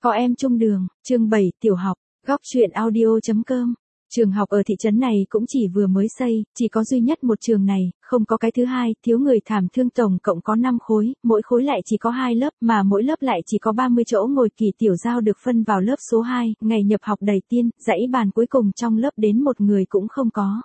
Có em chung đường, chương 7, tiểu học, góc truyện audio.com. Trường học ở thị trấn này cũng chỉ vừa mới xây, chỉ có duy nhất một trường này, không có cái thứ hai, thiếu người thảm thương, tổng cộng có 5 khối, mỗi khối lại chỉ có 2 lớp, mà mỗi lớp lại chỉ có 30 chỗ ngồi. Kỳ Tiểu Giao được phân vào lớp số 2, ngày nhập học đầy tiên, dãy bàn cuối cùng trong lớp đến một người cũng không có.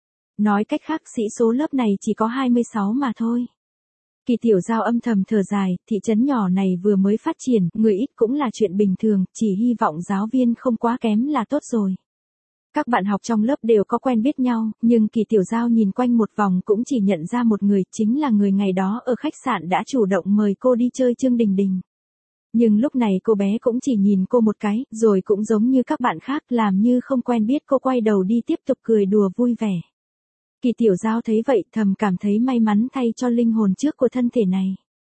Nói cách khác, sĩ số lớp này chỉ có 26 mà thôi. Kỳ Tiểu Giao âm thầm thở dài, thị trấn nhỏ này vừa mới phát triển, người ít cũng là chuyện bình thường, chỉ hy vọng giáo viên không quá kém là tốt rồi. Các bạn học trong lớp đều có quen biết nhau, nhưng Kỳ Tiểu Giao nhìn quanh một vòng cũng chỉ nhận ra một người, chính là người ngày đó ở khách sạn đã chủ động mời cô đi chơi, Trương Đình Đình. Nhưng lúc này cô bé cũng chỉ nhìn cô một cái, rồi cũng giống như các bạn khác làm như không quen biết, cô quay đầu đi tiếp tục cười đùa vui vẻ. Kỳ Tiểu Giao thấy vậy thầm cảm thấy may mắn thay cho linh hồn trước của thân thể này.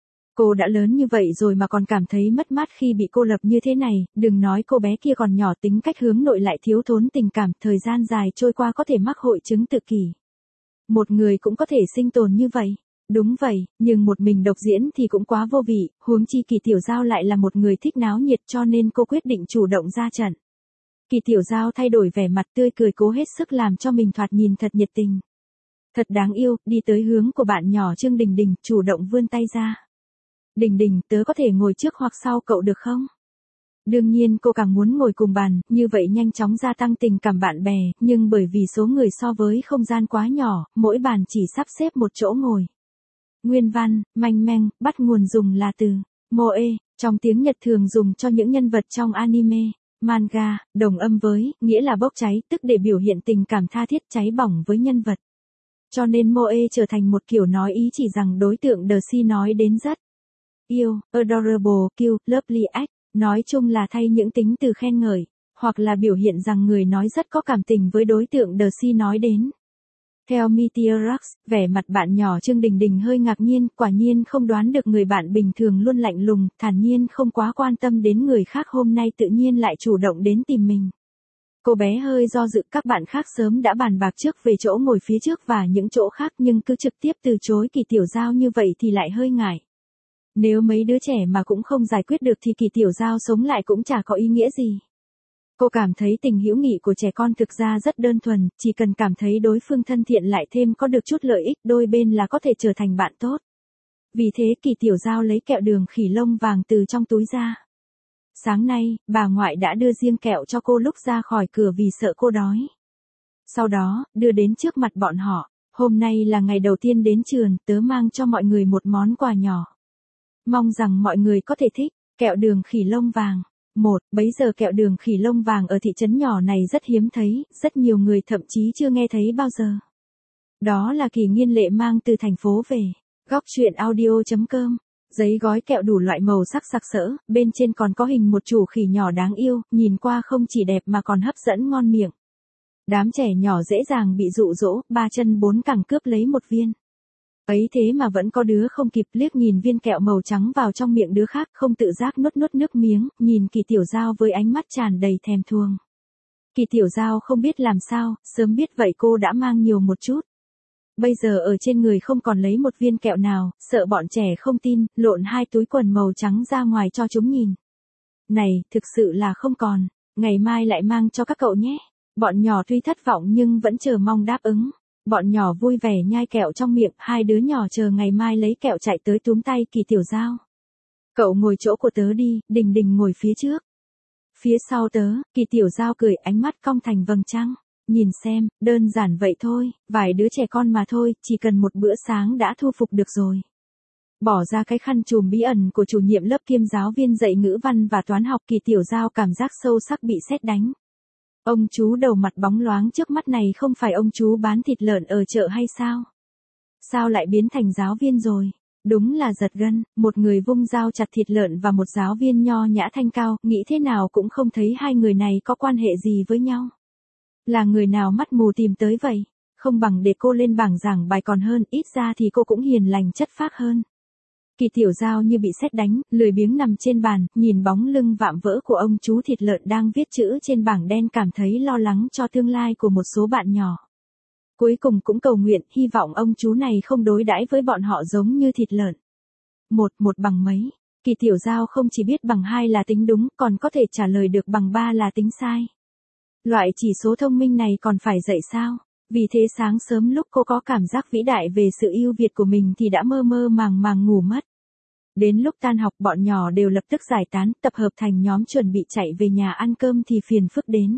Cô đã lớn như vậy rồi mà còn cảm thấy mất mát khi bị cô lập như thế này, đừng nói cô bé kia còn nhỏ, tính cách hướng nội lại thiếu thốn tình cảm, thời gian dài trôi qua có thể mắc hội chứng tự kỷ. Một người cũng có thể sinh tồn như vậy. Đúng vậy, nhưng một mình độc diễn thì cũng quá vô vị, huống chi Kỳ Tiểu Giao lại là một người thích náo nhiệt, cho nên cô quyết định chủ động ra trận. Kỳ Tiểu Giao thay đổi vẻ mặt tươi cười, cố hết sức làm cho mình thoạt nhìn thật nhiệt tình. Thật đáng yêu, đi tới hướng của bạn nhỏ Trương Đình Đình, chủ động vươn tay ra. Đình Đình, tớ có thể ngồi trước hoặc sau cậu được không? Đương nhiên cô càng muốn ngồi cùng bàn, như vậy nhanh chóng gia tăng tình cảm bạn bè, nhưng bởi vì số người so với không gian quá nhỏ, mỗi bàn chỉ sắp xếp một chỗ ngồi. Nguyên văn, manh manh, bắt nguồn dùng là từ moe, trong tiếng Nhật thường dùng cho những nhân vật trong anime, manga, đồng âm với, nghĩa là bốc cháy, tức để biểu hiện tình cảm tha thiết cháy bỏng với nhân vật. Cho nên moe trở thành một kiểu nói ý chỉ rằng đối tượng The Si nói đến rất yêu, adorable, cute, lovely act, nói chung là thay những tính từ khen ngợi, hoặc là biểu hiện rằng người nói rất có cảm tình với đối tượng The Si nói đến. Theo Meteorux, vẻ mặt bạn nhỏ Trương Đình Đình hơi ngạc nhiên, quả nhiên không đoán được người bạn bình thường luôn lạnh lùng, thản nhiên không quá quan tâm đến người khác hôm nay tự nhiên lại chủ động đến tìm mình. Cô bé hơi do dự, các bạn khác sớm đã bàn bạc trước về chỗ ngồi phía trước và những chỗ khác, nhưng cứ trực tiếp từ chối Kỳ Tiểu Giao như vậy thì lại hơi ngại. Nếu mấy đứa trẻ mà cũng không giải quyết được thì Kỳ Tiểu Giao sống lại cũng chả có ý nghĩa gì. Cô cảm thấy tình hữu nghị của trẻ con thực ra rất đơn thuần, chỉ cần cảm thấy đối phương thân thiện lại thêm có được chút lợi ích, đôi bên là có thể trở thành bạn tốt. Vì thế Kỳ Tiểu Giao lấy kẹo đường khỉ lông vàng từ trong túi ra. Sáng nay, bà ngoại đã đưa riêng kẹo cho cô lúc ra khỏi cửa vì sợ cô đói. Sau đó, đưa đến trước mặt bọn họ. Hôm nay là ngày đầu tiên đến trường, tớ mang cho mọi người một món quà nhỏ. Mong rằng mọi người có thể thích, kẹo đường khỉ lông vàng. Bấy giờ kẹo đường khỉ lông vàng ở thị trấn nhỏ này rất hiếm thấy, rất nhiều người thậm chí chưa nghe thấy bao giờ. Đó là Kỳ Nghiên Lệ mang từ thành phố về. Góc truyện audio.com. Giấy gói kẹo đủ loại màu sắc sặc sỡ, bên trên còn có hình một chủ khỉ nhỏ đáng yêu, nhìn qua không chỉ đẹp mà còn hấp dẫn ngon miệng. Đám trẻ nhỏ dễ dàng bị dụ dỗ, 3 chân 4 cẳng cướp lấy một viên. Ấy thế mà vẫn có đứa không kịp, liếc nhìn viên kẹo màu trắng vào trong miệng đứa khác, không tự giác nuốt nước miếng, nhìn Kỳ Tiểu Giao với ánh mắt tràn đầy thèm thuồng. Kỳ Tiểu Giao không biết làm sao, sớm biết vậy cô đã mang nhiều một chút. Bây giờ ở trên người không còn lấy một viên kẹo nào, sợ bọn trẻ không tin, lộn 2 túi quần màu trắng ra ngoài cho chúng nhìn. Này, thực sự là không còn, ngày mai lại mang cho các cậu nhé. Bọn nhỏ tuy thất vọng nhưng vẫn chờ mong đáp ứng. Bọn nhỏ vui vẻ nhai kẹo trong miệng, 2 đứa nhỏ chờ ngày mai lấy kẹo chạy tới túm tay Kỳ Tiểu Giao. Cậu ngồi chỗ của tớ đi, Đình Đình ngồi phía trước. Phía sau tớ, Kỳ Tiểu Giao cười, ánh mắt cong thành vầng trăng. Nhìn xem, đơn giản vậy thôi, vài đứa trẻ con mà thôi, chỉ cần một bữa sáng đã thu phục được rồi. Bỏ ra cái khăn trùm bí ẩn của chủ nhiệm lớp kiêm giáo viên dạy ngữ văn và toán học, Kỳ Tiểu Giao cảm giác sâu sắc bị sét đánh. Ông chú đầu mặt bóng loáng trước mắt này không phải ông chú bán thịt lợn ở chợ hay sao? Sao lại biến thành giáo viên rồi? Đúng là giật gân, một người vung dao chặt thịt lợn và một giáo viên nho nhã thanh cao, nghĩ thế nào cũng không thấy hai người này có quan hệ gì với nhau. Là người nào mắt mù tìm tới vậy? Không bằng để cô lên bảng giảng bài còn hơn, ít ra thì cô cũng hiền lành chất phác hơn. Kỳ Tiểu Giao như bị sét đánh, lười biếng nằm trên bàn, nhìn bóng lưng vạm vỡ của ông chú thịt lợn đang viết chữ trên bảng đen, cảm thấy lo lắng cho tương lai của một số bạn nhỏ. Cuối cùng cũng cầu nguyện, hy vọng ông chú này không đối đãi với bọn họ giống như thịt lợn. Một bằng mấy. Kỳ Tiểu Giao không chỉ biết bằng 2 là tính đúng, còn có thể trả lời được bằng 3 là tính sai. Loại chỉ số thông minh này còn phải dạy sao? Vì thế sáng sớm lúc cô có cảm giác vĩ đại về sự ưu việt của mình thì đã mơ mơ màng màng ngủ mất. Đến lúc tan học bọn nhỏ đều lập tức giải tán, tập hợp thành nhóm chuẩn bị chạy về nhà ăn cơm thì phiền phức đến.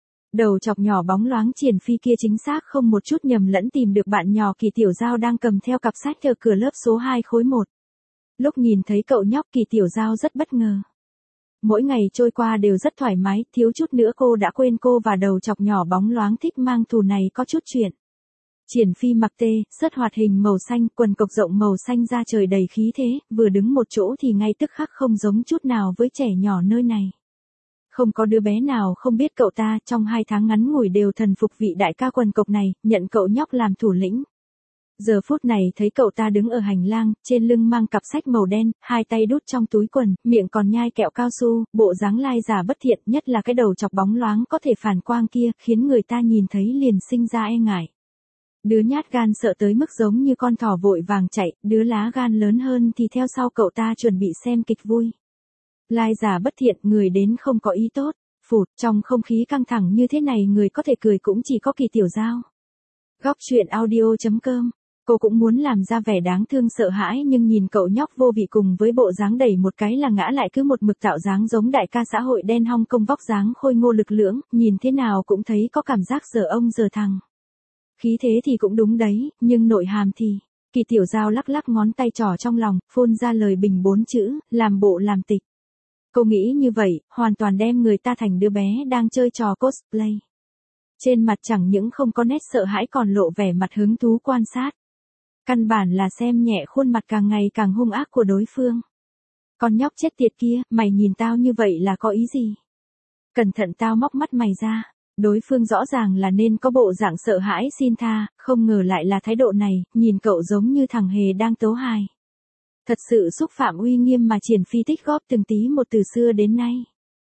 Đầu chọc nhỏ bóng loáng Triển Phi kia chính xác không một chút nhầm lẫn tìm được bạn nhỏ Kỳ Tiểu Giao đang cầm theo cặp sách ở cửa lớp số 2 khối 1. Lúc nhìn thấy cậu nhóc Kỳ Tiểu Giao rất bất ngờ. Mỗi ngày trôi qua đều rất thoải mái, thiếu chút nữa cô đã quên cô và đầu chọc nhỏ bóng loáng thích mang thù này có chút chuyện. Triển Phi mặc sớt hoạt hình màu xanh, quần cộc rộng màu xanh da trời đầy khí thế, vừa đứng một chỗ thì ngay tức khắc không giống chút nào với trẻ nhỏ nơi này. Không có đứa bé nào không biết cậu ta, trong 2 tháng ngắn ngủi đều thần phục vị đại ca quần cộc này, nhận cậu nhóc làm thủ lĩnh. Giờ phút này thấy cậu ta đứng ở hành lang, trên lưng mang cặp sách màu đen, 2 tay đút trong túi quần, miệng còn nhai kẹo cao su, bộ dáng lai giả bất thiện, nhất là cái đầu chọc bóng loáng có thể phản quang kia, khiến người ta nhìn thấy liền sinh ra e ngại. Đứa nhát gan sợ tới mức giống như con thỏ vội vàng chạy, đứa lá gan lớn hơn thì theo sau cậu ta chuẩn bị xem kịch vui. Lai giả bất thiện, người đến không có ý tốt, phụt, trong không khí căng thẳng như thế này người có thể cười cũng chỉ có Kỳ Tiểu Giao. Góc truyện audio.com. Cô cũng muốn làm ra vẻ đáng thương sợ hãi nhưng nhìn cậu nhóc vô vị cùng với bộ dáng đẩy một cái là ngã lại cứ một mực tạo dáng giống đại ca xã hội đen Hong Kong vóc dáng khôi ngô lực lưỡng, nhìn thế nào cũng thấy có cảm giác giờ ông giờ thằng. Khí thế thì cũng đúng đấy, nhưng nội hàm thì... Kỳ Tiểu Giao lắc lắc ngón tay trỏ trong lòng, phun ra lời bình 4 chữ, làm bộ làm tịch. Cô nghĩ như vậy, hoàn toàn đem người ta thành đứa bé đang chơi trò cosplay. Trên mặt chẳng những không có nét sợ hãi còn lộ vẻ mặt hứng thú quan sát. Căn bản là xem nhẹ khuôn mặt càng ngày càng hung ác của đối phương. Con nhóc chết tiệt kia, mày nhìn tao như vậy là có ý gì? Cẩn thận tao móc mắt mày ra. Đối phương rõ ràng là nên có bộ dạng sợ hãi xin tha, không ngờ lại là thái độ này, nhìn cậu giống như thằng hề đang tấu hài. Thật sự xúc phạm uy nghiêm mà Triển Phi tích góp từng tí một từ xưa đến nay.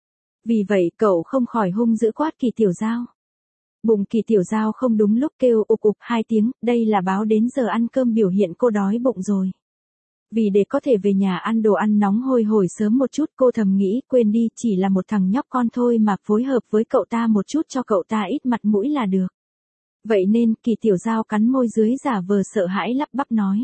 Vì vậy cậu không khỏi hung dữ quát Kỳ Tiểu Giao. Bụng Kỳ Tiểu Giao không đúng lúc kêu ục ục 2 tiếng, đây là báo đến giờ ăn cơm biểu hiện cô đói bụng rồi. Vì để có thể về nhà ăn đồ ăn nóng hôi hổi sớm một chút cô thầm nghĩ quên đi chỉ là một thằng nhóc con thôi mà phối hợp với cậu ta một chút cho cậu ta ít mặt mũi là được. Vậy nên Kỳ Tiểu Giao cắn môi dưới giả vờ sợ hãi lắp bắp nói.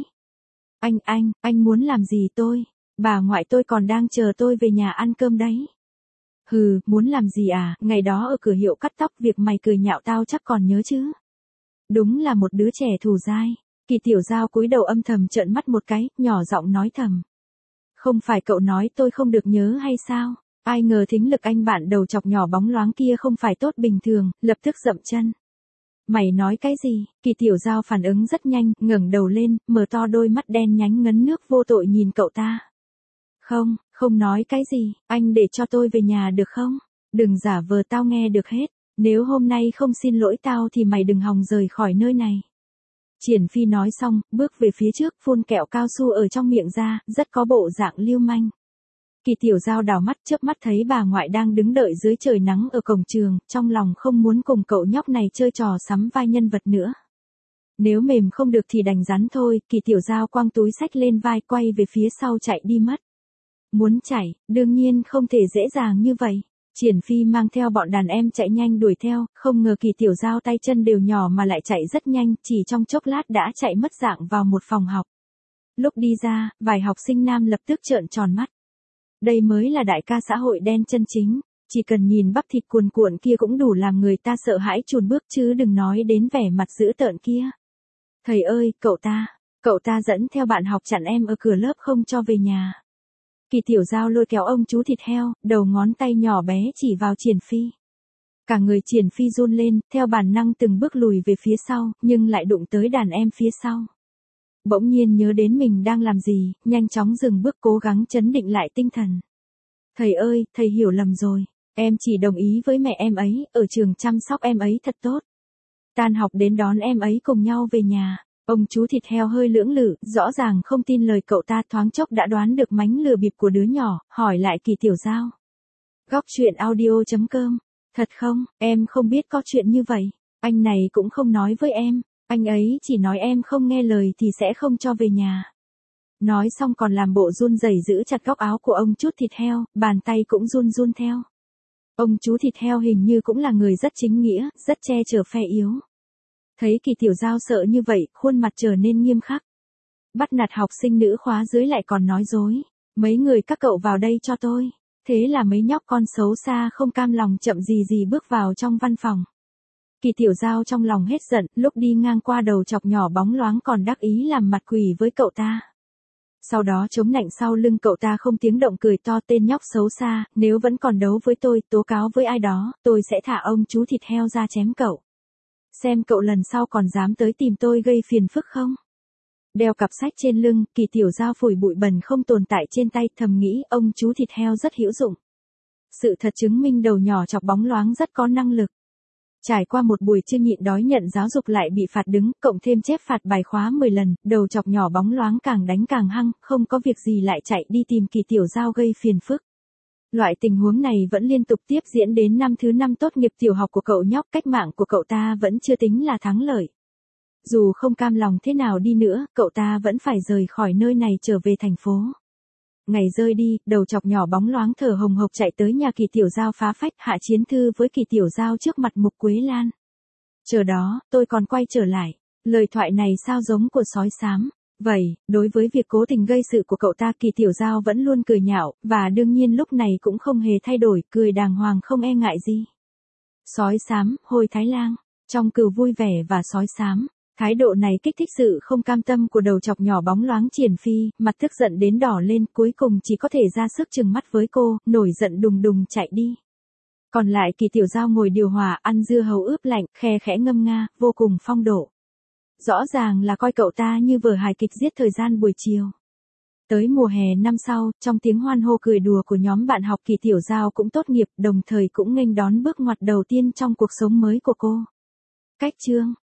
Anh muốn làm gì tôi? Bà ngoại tôi còn đang chờ tôi về nhà ăn cơm đấy. Hừ, muốn làm gì à, ngày đó ở cửa hiệu cắt tóc việc mày cười nhạo tao chắc còn nhớ chứ. Đúng là một đứa trẻ thù dai. Kỳ Tiểu Giao cúi đầu âm thầm trợn mắt một cái, nhỏ giọng nói thầm. Không phải cậu nói tôi không được nhớ hay sao? Ai ngờ thính lực anh bạn đầu chọc nhỏ bóng loáng kia không phải tốt bình thường, lập tức dậm chân. Mày nói cái gì? Kỳ Tiểu Giao phản ứng rất nhanh, ngẩng đầu lên, mở to đôi mắt đen nhánh ngấn nước vô tội nhìn cậu ta. Không nói cái gì, anh để cho tôi về nhà được không? Đừng giả vờ tao nghe được hết, nếu hôm nay không xin lỗi tao thì mày đừng hòng rời khỏi nơi này. Triển Phi nói xong, bước về phía trước, phun kẹo cao su ở trong miệng ra, rất có bộ dạng lưu manh. Kỳ Tiểu Giao đảo mắt chớp mắt thấy bà ngoại đang đứng đợi dưới trời nắng ở cổng trường, trong lòng không muốn cùng cậu nhóc này chơi trò sắm vai nhân vật nữa. Nếu mềm không được thì đành rắn thôi, Kỳ Tiểu Giao quăng túi xách lên vai quay về phía sau chạy đi mất. Muốn chạy, đương nhiên không thể dễ dàng như vậy. Triển Phi mang theo bọn đàn em chạy nhanh đuổi theo, không ngờ Kỳ Tiểu Giao tay chân đều nhỏ mà lại chạy rất nhanh, chỉ trong chốc lát đã chạy mất dạng vào một phòng học. Lúc đi ra, vài học sinh nam lập tức trợn tròn mắt. Đây mới là đại ca xã hội đen chân chính, chỉ cần nhìn bắp thịt cuồn cuộn kia cũng đủ làm người ta sợ hãi chùn bước chứ đừng nói đến vẻ mặt dữ tợn kia. Thầy ơi, cậu ta dẫn theo bạn học chặn em ở cửa lớp không cho về nhà. Kỳ Tiểu Giao lôi kéo ông chú thịt heo, đầu ngón tay nhỏ bé chỉ vào Triển Phi. Cả người Triển Phi run lên, theo bản năng từng bước lùi về phía sau, nhưng lại đụng tới đàn em phía sau. Bỗng nhiên nhớ đến mình đang làm gì, nhanh chóng dừng bước cố gắng trấn định lại tinh thần. Thầy ơi, thầy hiểu lầm rồi, em chỉ đồng ý với mẹ em ấy, ở trường chăm sóc em ấy thật tốt. Tan học đến đón em ấy cùng nhau về nhà. Ông chú thịt heo hơi lưỡng lự, rõ ràng không tin lời cậu ta thoáng chốc đã đoán được mánh lừa bịp của đứa nhỏ, hỏi lại Kỳ Tiểu Giao. Góc truyện audio.com. Thật không, em không biết có chuyện như vậy, anh này cũng không nói với em, anh ấy chỉ nói em không nghe lời thì sẽ không cho về nhà. Nói xong còn làm bộ run rẩy giữ chặt góc áo của ông chú thịt heo, bàn tay cũng run run theo. Ông chú thịt heo hình như cũng là người rất chính nghĩa, rất che chở phe yếu. Thấy Kỳ Tiểu Giao sợ như vậy, khuôn mặt trở nên nghiêm khắc. Bắt nạt học sinh nữ khóa dưới lại còn nói dối. Mấy người các cậu vào đây cho tôi. Thế là mấy nhóc con xấu xa không cam lòng chậm gì gì bước vào trong văn phòng. Kỳ Tiểu Giao trong lòng hết giận, lúc đi ngang qua đầu chọc nhỏ bóng loáng còn đắc ý làm mặt quỷ với cậu ta. Sau đó chống nạnh sau lưng cậu ta không tiếng động cười to, tên nhóc xấu xa, nếu vẫn còn đấu với tôi, tố cáo với ai đó, tôi sẽ thả ông chú thịt heo ra chém cậu. Xem cậu lần sau còn dám tới tìm tôi gây phiền phức không? Đeo cặp sách trên lưng, Kỳ Tiểu Giao phủi bụi bẩn không tồn tại trên tay, thầm nghĩ ông chú thịt heo rất hữu dụng. Sự thật chứng minh đầu nhỏ chọc bóng loáng rất có năng lực. Trải qua một buổi chưa nhịn đói nhận giáo dục lại bị phạt đứng, cộng thêm chép phạt bài khóa 10 lần, đầu chọc nhỏ bóng loáng càng đánh càng hăng, không có việc gì lại chạy đi tìm Kỳ Tiểu Giao gây phiền phức. Loại tình huống này vẫn liên tục tiếp diễn đến năm thứ 5 tốt nghiệp tiểu học của cậu nhóc, cách mạng của cậu ta vẫn chưa tính là thắng lợi. Dù không cam lòng thế nào đi nữa, cậu ta vẫn phải rời khỏi nơi này trở về thành phố. Ngày rơi đi, đầu chọc nhỏ bóng loáng thở hồng hộc chạy tới nhà Kỳ Tiểu Giao phá phách, hạ chiến thư với Kỳ Tiểu Giao trước mặt Mục Quế Lan. Chờ đó, tôi còn quay trở lại. Lời thoại này sao giống của sói xám. Vậy, đối với việc cố tình gây sự của cậu ta, Kỳ Tiểu Giao vẫn luôn cười nhạo, và đương nhiên lúc này cũng không hề thay đổi, cười đàng hoàng không e ngại gì. Sói xám, hôi Thái Lang. Trong Cừu Vui Vẻ và Sói Xám, thái độ này kích thích sự không cam tâm của đầu chọc nhỏ bóng loáng Triển Phi, mặt tức giận đến đỏ lên, cuối cùng chỉ có thể ra sức trừng mắt với cô, nổi giận đùng đùng chạy đi. Còn lại Kỳ Tiểu Giao ngồi điều hòa, ăn dưa hấu ướp lạnh, khe khẽ ngâm nga, vô cùng phong độ. Rõ ràng là coi cậu ta như vở hài kịch giết thời gian buổi chiều. Tới mùa hè năm sau, trong tiếng hoan hô cười đùa của nhóm bạn học, Kỳ Tiểu Giao cũng tốt nghiệp, đồng thời cũng nghênh đón bước ngoặt đầu tiên trong cuộc sống mới của cô. Cách chương